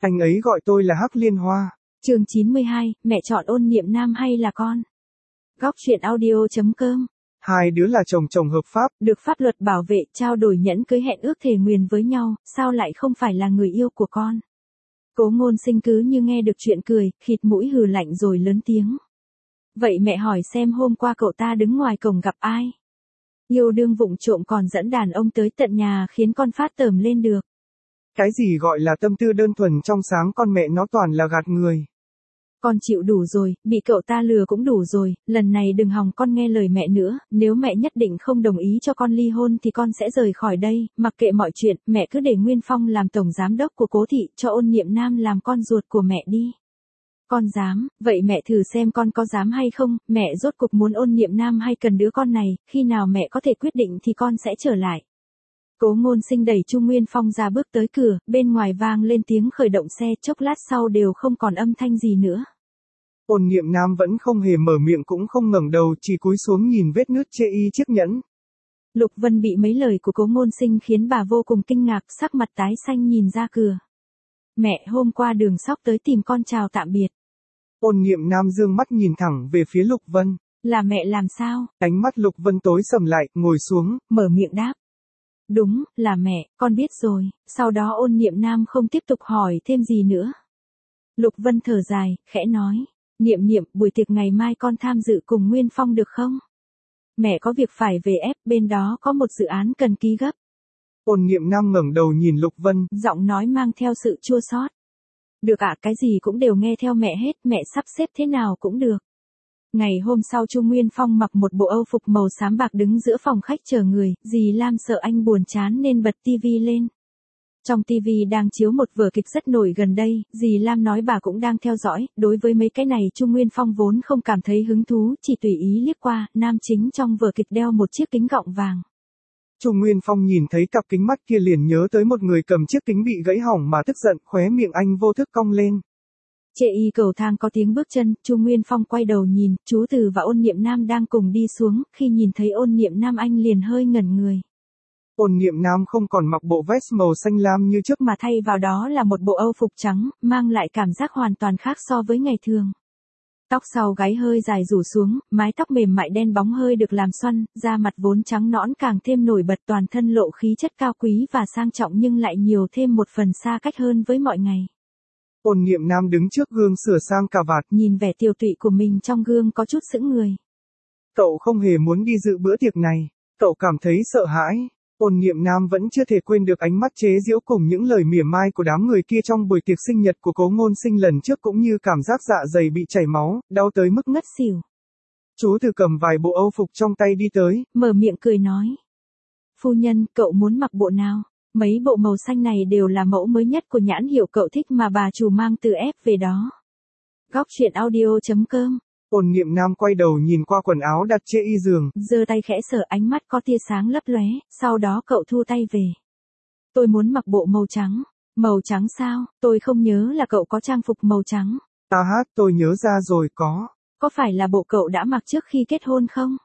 Anh ấy gọi tôi là Hắc Liên Hoa. Chương 92, mẹ chọn Ôn Niệm Nam hay là con? Góc truyện audio.com. Hai đứa là chồng hợp pháp, được pháp luật bảo vệ, trao đổi nhẫn cưới hẹn ước thề nguyền với nhau, sao lại không phải là người yêu của con? Cố Ngôn Sinh cứ như nghe được chuyện cười, khịt mũi hừ lạnh rồi lớn tiếng. Vậy mẹ hỏi xem hôm qua cậu ta đứng ngoài cổng gặp ai? Yêu đương vụng trộm còn dẫn đàn ông tới tận nhà khiến con phát tởm lên được. Cái gì gọi là tâm tư đơn thuần trong sáng con mẹ nó toàn là gạt người. Con chịu đủ rồi, bị cậu ta lừa cũng đủ rồi, lần này đừng hòng con nghe lời mẹ nữa, nếu mẹ nhất định không đồng ý cho con ly hôn thì con sẽ rời khỏi đây, mặc kệ mọi chuyện, mẹ cứ để Nguyên Phong làm tổng giám đốc của Cố thị, cho Ôn Niệm Nam làm con ruột của mẹ đi. Con dám, vậy mẹ thử xem con có dám hay không, mẹ rốt cục muốn Ôn Niệm Nam hay cần đứa con này, khi nào mẹ có thể quyết định thì con sẽ trở lại. Cố Ngôn Sinh đẩy Chu Nguyên Phong ra bước tới cửa, bên ngoài vang lên tiếng khởi động xe, chốc lát sau đều không còn âm thanh gì nữa. Ôn Niệm Nam vẫn không hề mở miệng cũng không ngẩng đầu, chỉ cúi xuống nhìn vết nứt chê y chiếc nhẫn. Lục Vân bị mấy lời của Cố Ngôn Sinh khiến bà vô cùng kinh ngạc, sắc mặt tái xanh nhìn ra cửa. Mẹ hôm qua Đường Sóc tới tìm con chào tạm biệt. Ôn Niệm Nam dương mắt nhìn thẳng về phía Lục Vân. Là mẹ làm sao? Ánh mắt Lục Vân tối sầm lại, ngồi xuống, mở miệng đáp. Đúng, là mẹ, con biết rồi, sau đó Ôn Niệm Nam không tiếp tục hỏi thêm gì nữa. Lục Vân thở dài, khẽ nói. Niệm Niệm, buổi tiệc ngày mai con tham dự cùng Nguyên Phong được không? Mẹ có việc phải về ép, bên đó có một dự án cần ký gấp. Ôn Niệm Nam ngẩng đầu nhìn Lục Vân, giọng nói mang theo sự chua xót. Được ạ, cái gì cũng đều nghe theo mẹ hết, mẹ sắp xếp thế nào cũng được. Ngày hôm sau Chu Nguyên Phong mặc một bộ âu phục màu xám bạc đứng giữa phòng khách chờ người, dì Lam sợ anh buồn chán nên bật tivi lên. Trong TV đang chiếu một vở kịch rất nổi gần đây, dì Lam nói bà cũng đang theo dõi, đối với mấy cái này Chu Nguyên Phong vốn không cảm thấy hứng thú, chỉ tùy ý liếc qua, nam chính trong vở kịch đeo một chiếc kính gọng vàng. Chu Nguyên Phong nhìn thấy cặp kính mắt kia liền nhớ tới một người cầm chiếc kính bị gãy hỏng mà tức giận, khóe miệng anh vô thức cong lên. Chệ y cầu thang có tiếng bước chân, Chu Nguyên Phong quay đầu nhìn, chú Từ và Ôn Niệm Nam đang cùng đi xuống, khi nhìn thấy Ôn Niệm Nam anh liền hơi ngẩn người. Ôn Niệm Nam không còn mặc bộ vest màu xanh lam như trước mà thay vào đó là một bộ âu phục trắng, mang lại cảm giác hoàn toàn khác so với ngày thường. Tóc sau gáy hơi dài rủ xuống, mái tóc mềm mại đen bóng hơi được làm xoăn, da mặt vốn trắng nõn càng thêm nổi bật, toàn thân lộ khí chất cao quý và sang trọng nhưng lại nhiều thêm một phần xa cách hơn với mọi ngày. Ôn Niệm Nam đứng trước gương sửa sang cà vạt, nhìn vẻ tiều tụy của mình trong gương có chút sững người. Cậu không hề muốn đi dự bữa tiệc này, cậu cảm thấy sợ hãi. Ôn Niệm Nam vẫn chưa thể quên được ánh mắt chế giễu cùng những lời mỉa mai của đám người kia trong buổi tiệc sinh nhật của Cố Ngôn Sinh lần trước, cũng như cảm giác dạ dày bị chảy máu, đau tới mức ngất xỉu. Chú Từ cầm vài bộ âu phục trong tay đi tới, mở miệng cười nói. Phu nhân, cậu muốn mặc bộ nào? Mấy bộ màu xanh này đều là mẫu mới nhất của nhãn hiệu cậu thích mà bà chủ mang từ ép về đó. Góc truyện audio.com. Ôn Niệm Nam quay đầu nhìn qua quần áo đặt trên y giường, giơ tay khẽ sờ, ánh mắt có tia sáng lấp lóe, sau đó cậu thu tay về. Tôi muốn mặc bộ màu trắng. Màu trắng sao? Tôi không nhớ là cậu có trang phục màu trắng. Tôi nhớ ra rồi, có. Có phải là bộ cậu đã mặc trước khi kết hôn không?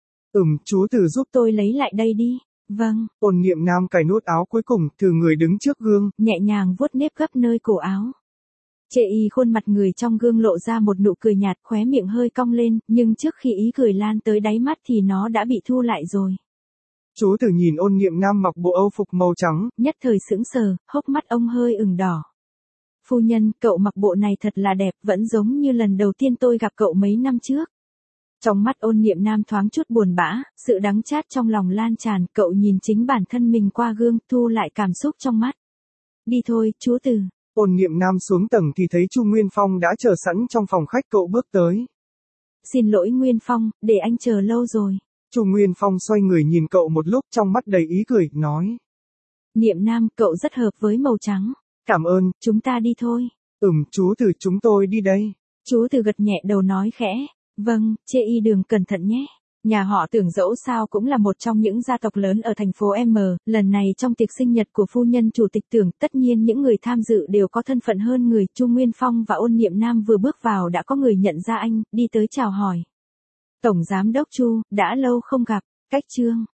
Chú Từ giúp tôi lấy lại đây đi. Vâng. Ôn Niệm Nam cài nút áo cuối cùng, từ người đứng trước gương, nhẹ nhàng vuốt nếp gấp nơi cổ áo. Chệ y khuôn mặt người trong gương lộ ra một nụ cười nhạt, khóe miệng hơi cong lên, nhưng trước khi ý cười lan tới đáy mắt thì nó đã bị thu lại rồi. Chú Từ nhìn Ôn Niệm Nam mặc bộ âu phục màu trắng, nhất thời sững sờ, hốc mắt ông hơi ửng đỏ. Phu nhân, cậu mặc bộ này thật là đẹp, vẫn giống như lần đầu tiên tôi gặp cậu mấy năm trước. Trong mắt Ôn Niệm Nam thoáng chút buồn bã, sự đắng chát trong lòng lan tràn, cậu nhìn chính bản thân mình qua gương, thu lại cảm xúc trong mắt. Đi thôi, chú Từ. Ôn Niệm Nam xuống tầng thì thấy Chu Nguyên Phong đã chờ sẵn trong phòng khách, cậu bước tới. Xin lỗi Nguyên Phong, để anh chờ lâu rồi. Chu Nguyên Phong xoay người nhìn cậu một lúc, trong mắt đầy ý cười, nói. Niệm Nam, cậu rất hợp với màu trắng. Cảm ơn. Chúng ta đi thôi. Chú Từ, chúng tôi đi đây. Chú Từ gật nhẹ đầu nói khẽ. Vâng, chê y Đường cẩn thận nhé. Nhà họ Tưởng dẫu sao cũng là một trong những gia tộc lớn ở thành phố M, lần này trong tiệc sinh nhật của phu nhân chủ tịch Tưởng, tất nhiên những người tham dự đều có thân phận hơn người. Chu Nguyên Phong và Ôn Niệm Nam vừa bước vào đã có người nhận ra anh, đi tới chào hỏi. Tổng giám đốc Chu, đã lâu không gặp, cách Trương.